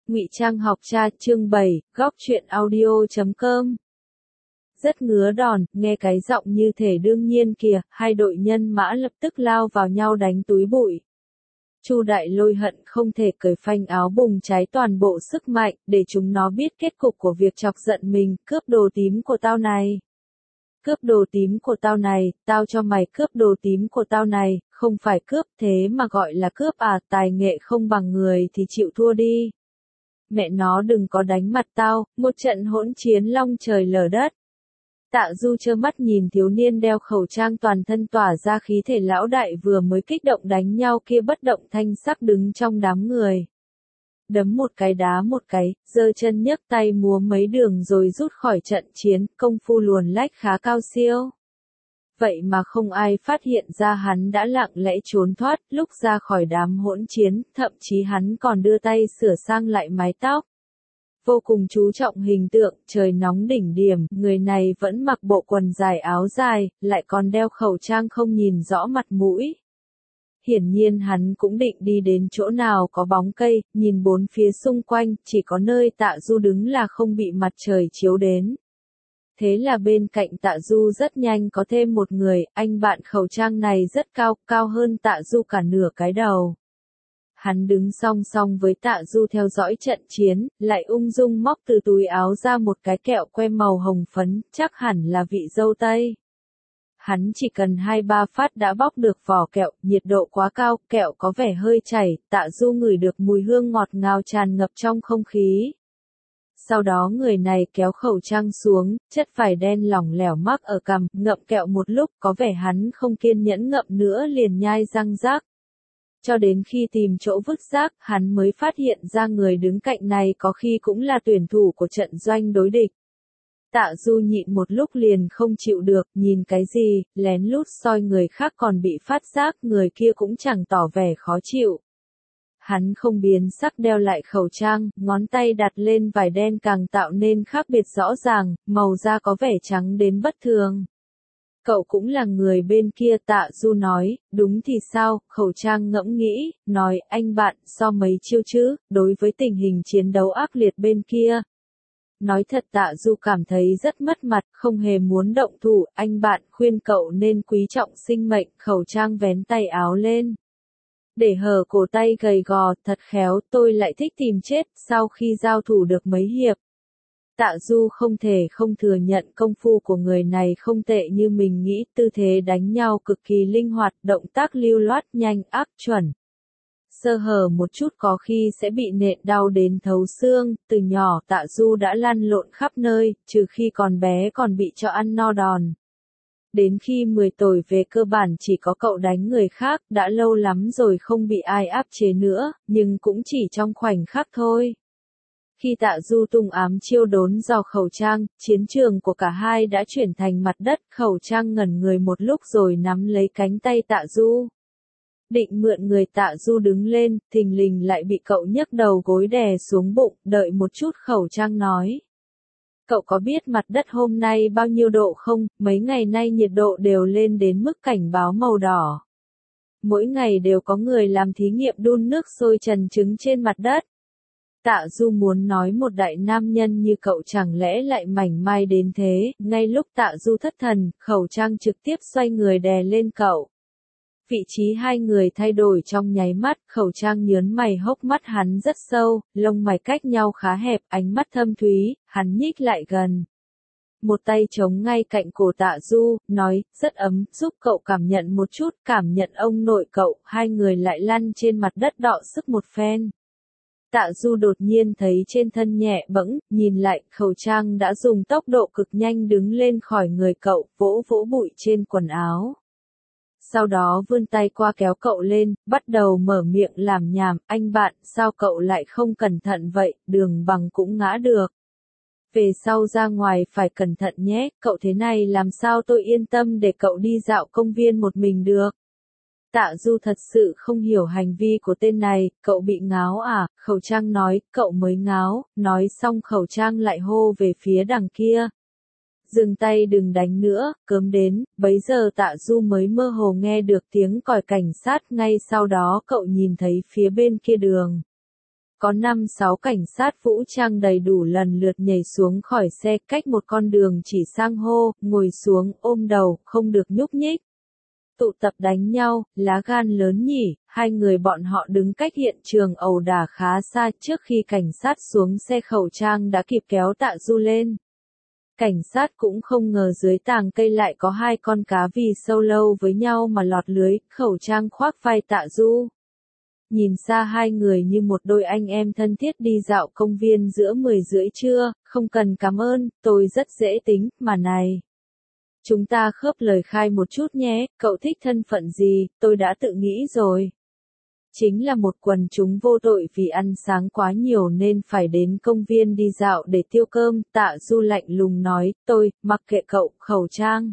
Ngụy Trang học cha chương 7, góc truyện audio.com. Rất ngứa đòn, nghe cái giọng như thể đương nhiên kìa, hai đội nhân mã lập tức lao vào nhau đánh túi bụi. Chu Đại Lôi hận không thể cởi phanh áo bùng cháy toàn bộ sức mạnh, để chúng nó biết kết cục của việc chọc giận mình, cướp đồ tím của tao này. Cướp đồ tím của tao này, tao cho mày cướp đồ tím của tao này, không phải cướp thế mà gọi là cướp à, tài nghệ không bằng người thì chịu thua đi. Mẹ nó đừng có đánh mặt tao, một trận hỗn chiến long trời lở đất. Tạ Du trơ mắt nhìn thiếu niên đeo khẩu trang toàn thân tỏa ra khí thể lão đại vừa mới kích động đánh nhau kia bất động thanh sắc đứng trong đám người. Đấm một cái đá một cái, giơ chân nhấc tay múa mấy đường rồi rút khỏi trận chiến, công phu luồn lách khá cao siêu. Vậy mà không ai phát hiện ra hắn đã lặng lẽ trốn thoát, lúc ra khỏi đám hỗn chiến, thậm chí hắn còn đưa tay sửa sang lại mái tóc. Vô cùng chú trọng hình tượng, trời nóng đỉnh điểm, người này vẫn mặc bộ quần dài áo dài, lại còn đeo khẩu trang không nhìn rõ mặt mũi. Hiển nhiên hắn cũng định đi đến chỗ nào có bóng cây, nhìn bốn phía xung quanh, chỉ có nơi Tạ Du đứng là không bị mặt trời chiếu đến. Thế là bên cạnh Tạ Du rất nhanh có thêm một người, anh bạn khẩu trang này rất cao, cao hơn Tạ Du cả nửa cái đầu. Hắn đứng song song với Tạ Du theo dõi trận chiến, lại ung dung móc từ túi áo ra một cái kẹo que màu hồng phấn, chắc hẳn là vị dâu tây. Hắn chỉ cần 2-3 phát đã bóc được vỏ kẹo, nhiệt độ quá cao, kẹo có vẻ hơi chảy, Tạ Du ngửi được mùi hương ngọt ngào tràn ngập trong không khí. Sau đó người này kéo khẩu trang xuống, chất vải đen lỏng lẻo mắc ở cằm, ngậm kẹo một lúc, có vẻ hắn không kiên nhẫn ngậm nữa liền nhai răng rác. Cho đến khi tìm chỗ vứt rác, hắn mới phát hiện ra người đứng cạnh này có khi cũng là tuyển thủ của trận doanh đối địch. Tạ Du nhịn một lúc liền không chịu được, nhìn cái gì, lén lút soi người khác còn bị phát giác, người kia cũng chẳng tỏ vẻ khó chịu. Hắn không biến sắc đeo lại khẩu trang, ngón tay đặt lên vải đen càng tạo nên khác biệt rõ ràng, màu da có vẻ trắng đến bất thường. Cậu cũng là người bên kia, Tạ Du nói, đúng thì sao, khẩu trang ngẫm nghĩ, nói, anh bạn, so mấy chiêu chứ, đối với tình hình chiến đấu ác liệt bên kia. Nói thật Tạ Du cảm thấy rất mất mặt, không hề muốn động thủ, anh bạn khuyên cậu nên quý trọng sinh mệnh, khẩu trang vén tay áo lên. Để hở cổ tay gầy gò, thật khéo, tôi lại thích tìm chết, sau khi giao thủ được mấy hiệp. Tạ Du không thể không thừa nhận công phu của người này không tệ như mình nghĩ, tư thế đánh nhau cực kỳ linh hoạt, động tác lưu loát nhanh ác chuẩn. Sơ hở một chút có khi sẽ bị nện đau đến thấu xương, từ nhỏ Tạ Du đã lăn lộn khắp nơi, trừ khi còn bé còn bị cho ăn no đòn. Đến khi 10 tuổi về cơ bản chỉ có cậu đánh người khác, đã lâu lắm rồi không bị ai áp chế nữa, nhưng cũng chỉ trong khoảnh khắc thôi. Khi Tạ Du tung ám chiêu đốn dò khẩu trang, chiến trường của cả hai đã chuyển thành mặt đất, khẩu trang ngẩn người một lúc rồi nắm lấy cánh tay Tạ Du. Định mượn người Tạ Du đứng lên, thình lình lại bị cậu nhấc đầu gối đè xuống bụng, đợi một chút khẩu trang nói. Cậu có biết mặt đất hôm nay bao nhiêu độ không, mấy ngày nay nhiệt độ đều lên đến mức cảnh báo màu đỏ. Mỗi ngày đều có người làm thí nghiệm đun nước sôi trần trứng trên mặt đất. Tạ Du muốn nói một đại nam nhân như cậu chẳng lẽ lại mảnh mai đến thế, ngay lúc Tạ Du thất thần, khẩu trang trực tiếp xoay người đè lên cậu. Vị trí hai người thay đổi trong nháy mắt, khẩu trang nhớn mày hốc mắt hắn rất sâu, lông mày cách nhau khá hẹp, ánh mắt thâm thúy, hắn nhích lại gần. Một tay chống ngay cạnh cổ Tạ Du, nói, rất ấm, giúp cậu cảm nhận một chút, cảm nhận ông nội cậu, hai người lại lăn trên mặt đất đọ sức một phen. Tạ Du đột nhiên thấy trên thân nhẹ bẫng, nhìn lại, khẩu trang đã dùng tốc độ cực nhanh đứng lên khỏi người cậu, vỗ vỗ bụi trên quần áo. Sau đó vươn tay qua kéo cậu lên, bắt đầu mở miệng làm nhảm, anh bạn, sao cậu lại không cẩn thận vậy, đường bằng cũng ngã được. Về sau ra ngoài phải cẩn thận nhé, cậu thế này làm sao tôi yên tâm để cậu đi dạo công viên một mình được. Tạ Du thật sự không hiểu hành vi của tên này, cậu bị ngáo à, khẩu trang nói, cậu mới ngáo, nói xong khẩu trang lại hô về phía đằng kia. Dừng tay đừng đánh nữa, cớm đến, bấy giờ Tạ Du mới mơ hồ nghe được tiếng còi cảnh sát, ngay sau đó cậu nhìn thấy phía bên kia đường. Có 5-6 cảnh sát vũ trang đầy đủ lần lượt nhảy xuống khỏi xe cách một con đường chỉ sang hô, ngồi xuống, ôm đầu, không được nhúc nhích. Tụ tập đánh nhau, lá gan lớn nhỉ, hai người bọn họ đứng cách hiện trường ẩu đả khá xa trước khi cảnh sát xuống xe khẩu trang đã kịp kéo Tạ Du lên. Cảnh sát cũng không ngờ dưới tàng cây lại có hai con cá vì sâu lâu với nhau mà lọt lưới, khẩu trang khoác vai Tạ Du. Nhìn xa hai người như một đôi anh em thân thiết đi dạo công viên giữa 10 rưỡi trưa, không cần cảm ơn, tôi rất dễ tính, mà này. Chúng ta khớp lời khai một chút nhé, cậu thích thân phận gì, tôi đã tự nghĩ rồi. Chính là một quần chúng vô tội vì ăn sáng quá nhiều nên phải đến công viên đi dạo để tiêu cơm, Tạ Du lạnh lùng nói, tôi, mặc kệ cậu, khẩu trang.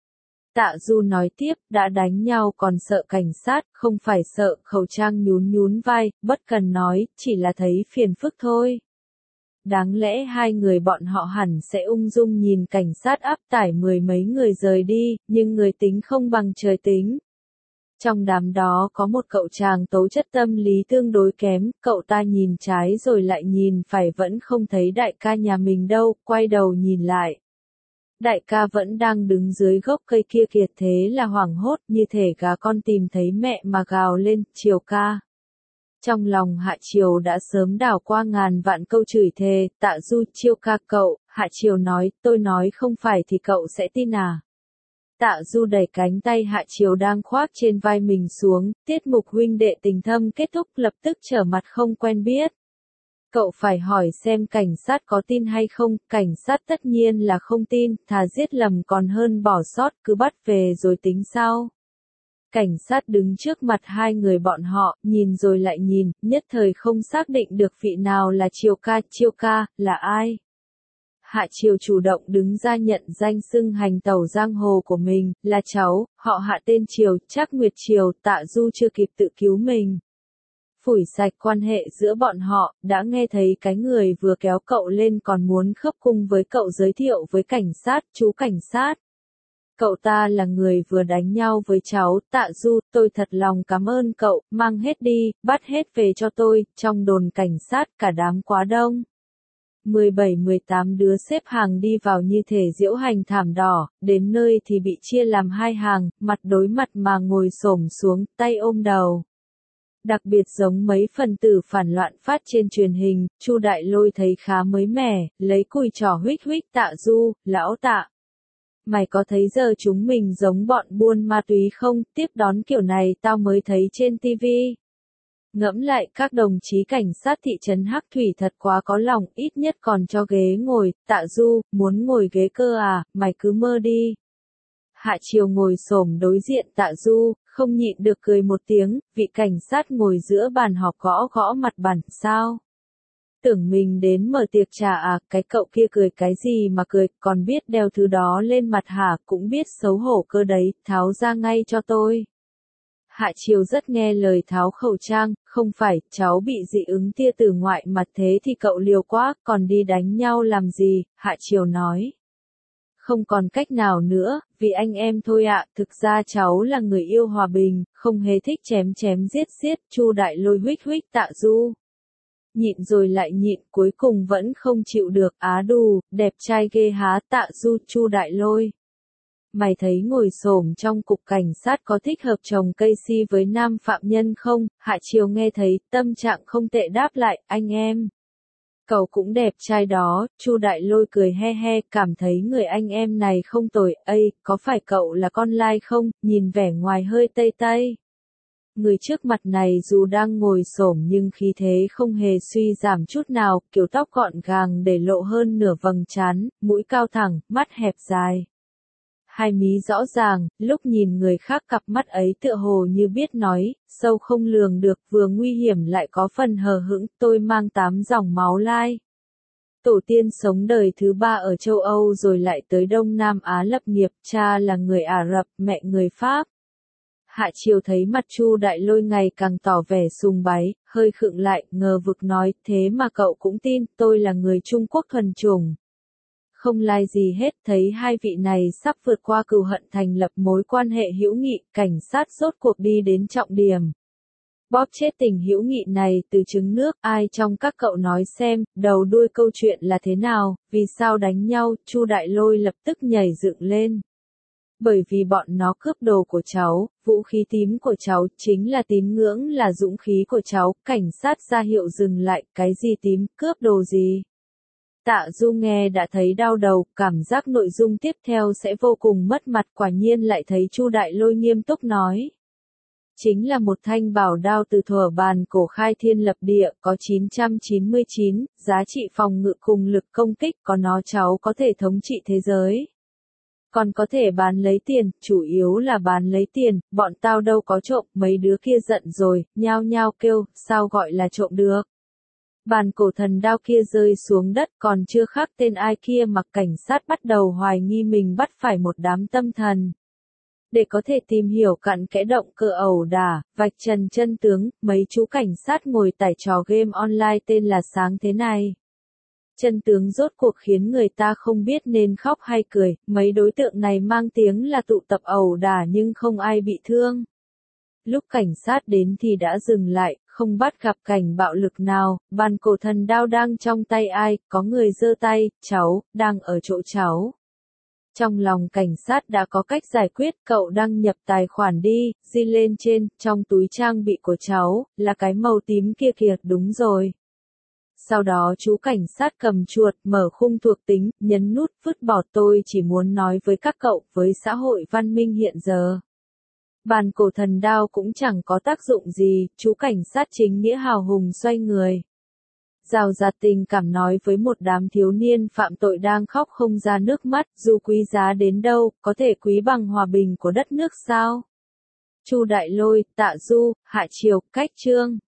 Tạ Du nói tiếp, đã đánh nhau còn sợ cảnh sát, không phải sợ, khẩu trang nhún nhún vai, bất cần nói, chỉ là thấy phiền phức thôi. Đáng lẽ hai người bọn họ hẳn sẽ ung dung nhìn cảnh sát áp tải 10 mấy người rời đi, nhưng người tính không bằng trời tính. Trong đám đó có một cậu chàng tố chất tâm lý tương đối kém, cậu ta nhìn trái rồi lại nhìn phải vẫn không thấy đại ca nhà mình đâu, quay đầu nhìn lại. Đại ca vẫn đang đứng dưới gốc cây kia kìa, thế là hoảng hốt như thể gà con tìm thấy mẹ mà gào lên, Triều ca. Trong lòng Hạ Triều đã sớm đảo qua ngàn vạn câu chửi thề, Tạ Du, Chiêu ca cậu, Hạ Triều nói, tôi nói không phải thì cậu sẽ tin à. Tạ Du đẩy cánh tay Hạ Triều đang khoác trên vai mình xuống, tiết mục huynh đệ tình thâm kết thúc lập tức trở mặt không quen biết. Cậu phải hỏi xem cảnh sát có tin hay không, cảnh sát tất nhiên là không tin, thà giết lầm còn hơn bỏ sót, cứ bắt về rồi tính sau. Cảnh sát đứng trước mặt hai người bọn họ, nhìn rồi lại nhìn, nhất thời không xác định được vị nào là Triều ca, là ai. Hạ Triều chủ động đứng ra nhận danh xưng hành tẩu giang hồ của mình, là cháu, họ Hạ tên Triều, Trác Nguyệt Triều, Tạ Du chưa kịp tự cứu mình. Phủi sạch quan hệ giữa bọn họ, đã nghe thấy cái người vừa kéo cậu lên còn muốn khớp cung với cậu giới thiệu với cảnh sát, chú cảnh sát. Cậu ta là người vừa đánh nhau với cháu, Tạ Du, tôi thật lòng cảm ơn cậu, mang hết đi, bắt hết về cho tôi, trong đồn cảnh sát cả đám quá đông. 17-18 đứa xếp hàng đi vào như thể diễu hành thảm đỏ, đến nơi thì bị chia làm hai hàng, mặt đối mặt mà ngồi xổm xuống, tay ôm đầu. Đặc biệt giống mấy phần tử phản loạn phát trên truyền hình, Chu Đại Lôi thấy khá mới mẻ, lấy cùi trỏ huých huých Tạ Du, lão Tạ. Mày có thấy giờ chúng mình giống bọn buôn ma túy không, tiếp đón kiểu này tao mới thấy trên tivi. Ngẫm lại các đồng chí cảnh sát thị trấn Hắc Thủy thật quá có lòng, ít nhất còn cho ghế ngồi, Tạ Du, muốn ngồi ghế cơ à, mày cứ mơ đi. Hạ Triều ngồi xổm đối diện Tạ Du, không nhịn được cười một tiếng, vị cảnh sát ngồi giữa bàn họp gõ gõ mặt bàn, sao? Tưởng mình đến mở tiệc trà à, cái cậu kia cười cái gì mà cười, còn biết đeo thứ đó lên mặt hả, cũng biết xấu hổ cơ đấy, tháo ra ngay cho tôi. Hạ Triều rất nghe lời tháo khẩu trang, không phải, cháu bị dị ứng tia tử ngoại mặt thế thì cậu liều quá, còn đi đánh nhau làm gì, Hạ Triều nói. Không còn cách nào nữa, vì anh em thôi ạ, thực ra cháu là người yêu hòa bình, không hề thích chém chém giết giết, Chu Đại Lôi huých huých Tạ Du. Nhịn rồi lại nhịn, cuối cùng vẫn không chịu được, á đù, đẹp trai ghê há, Tạ Du, Chu Đại Lôi. Mày thấy ngồi xổm trong cục cảnh sát có thích hợp trồng cây si với nam phạm nhân không? Hạ Triều nghe thấy, tâm trạng không tệ đáp lại, anh em. Cậu cũng đẹp trai đó, Chu Đại Lôi cười he he, cảm thấy người anh em này không tồi, ây, có phải cậu là con lai không, nhìn vẻ ngoài hơi tây tây. Người trước mặt này dù đang ngồi xổm nhưng khí thế không hề suy giảm chút nào, kiểu tóc gọn gàng để lộ hơn nửa vầng trán, mũi cao thẳng, mắt hẹp dài. Hai mí rõ ràng, lúc nhìn người khác cặp mắt ấy tựa hồ như biết nói, sâu không lường được, vừa nguy hiểm lại có phần hờ hững, tôi mang 8 dòng máu lai. Tổ tiên sống đời thứ 3 ở châu Âu rồi lại tới Đông Nam Á lập nghiệp, cha là người Ả Rập, mẹ người Pháp. Hạ Triều thấy mặt Chu Đại Lôi ngày càng tỏ vẻ sùng bái, hơi khựng lại, ngờ vực nói, thế mà cậu cũng tin, tôi là người Trung Quốc thuần chủng. Không lai gì hết, thấy hai vị này sắp vượt qua cừu hận thành lập mối quan hệ hữu nghị, cảnh sát rốt cuộc đi đến trọng điểm. Bóp chết tình hữu nghị này từ trứng nước, ai trong các cậu nói xem, đầu đuôi câu chuyện là thế nào, vì sao đánh nhau, Chu Đại Lôi lập tức nhảy dựng lên. Bởi vì bọn nó cướp đồ của cháu, vũ khí tím của cháu, chính là tín ngưỡng là dũng khí của cháu, cảnh sát ra hiệu dừng lại, cái gì tím, cướp đồ gì. Tạ Du nghe đã thấy đau đầu, cảm giác nội dung tiếp theo sẽ vô cùng mất mặt, quả nhiên lại thấy Chu Đại Lôi nghiêm túc nói. Chính là một thanh bảo đao từ thuở bàn cổ khai thiên lập địa, có 999, giá trị phòng ngự cùng lực công kích, có nó cháu có thể thống trị thế giới. Còn có thể bán lấy tiền, chủ yếu là bán lấy tiền, bọn tao đâu có trộm, mấy đứa kia giận rồi, nhao nhao kêu, sao gọi là trộm được. Bàn cổ thần đao kia rơi xuống đất còn chưa khắc tên ai kia mà cảnh sát bắt đầu hoài nghi mình bắt phải một đám tâm thần. Để có thể tìm hiểu cặn kẽ động cơ ẩu đả, vạch trần chân tướng, mấy chú cảnh sát ngồi tải trò game online tên là Sáng thế này. Chân tướng rốt cuộc khiến người ta không biết nên khóc hay cười, mấy đối tượng này mang tiếng là tụ tập ẩu đả nhưng không ai bị thương. Lúc cảnh sát đến thì đã dừng lại, không bắt gặp cảnh bạo lực nào, bàn cổ thần đao đang trong tay ai, có người giơ tay, cháu, đang ở chỗ cháu. Trong lòng cảnh sát đã có cách giải quyết, cậu đăng nhập tài khoản đi, di lên trên, trong túi trang bị của cháu, là cái màu tím kia kìa, đúng rồi. Sau đó chú cảnh sát cầm chuột, mở khung thuộc tính, nhấn nút vứt bỏ tôi chỉ muốn nói với các cậu, với xã hội văn minh hiện giờ. Bàn cổ thần đao cũng chẳng có tác dụng gì, chú cảnh sát chính nghĩa hào hùng xoay người. Rào rạt tình cảm nói với một đám thiếu niên phạm tội đang khóc không ra nước mắt, dù quý giá đến đâu, có thể quý bằng hòa bình của đất nước sao? Chu Đại Lôi, Tạ Du, Hạ Triều, Cách Chương.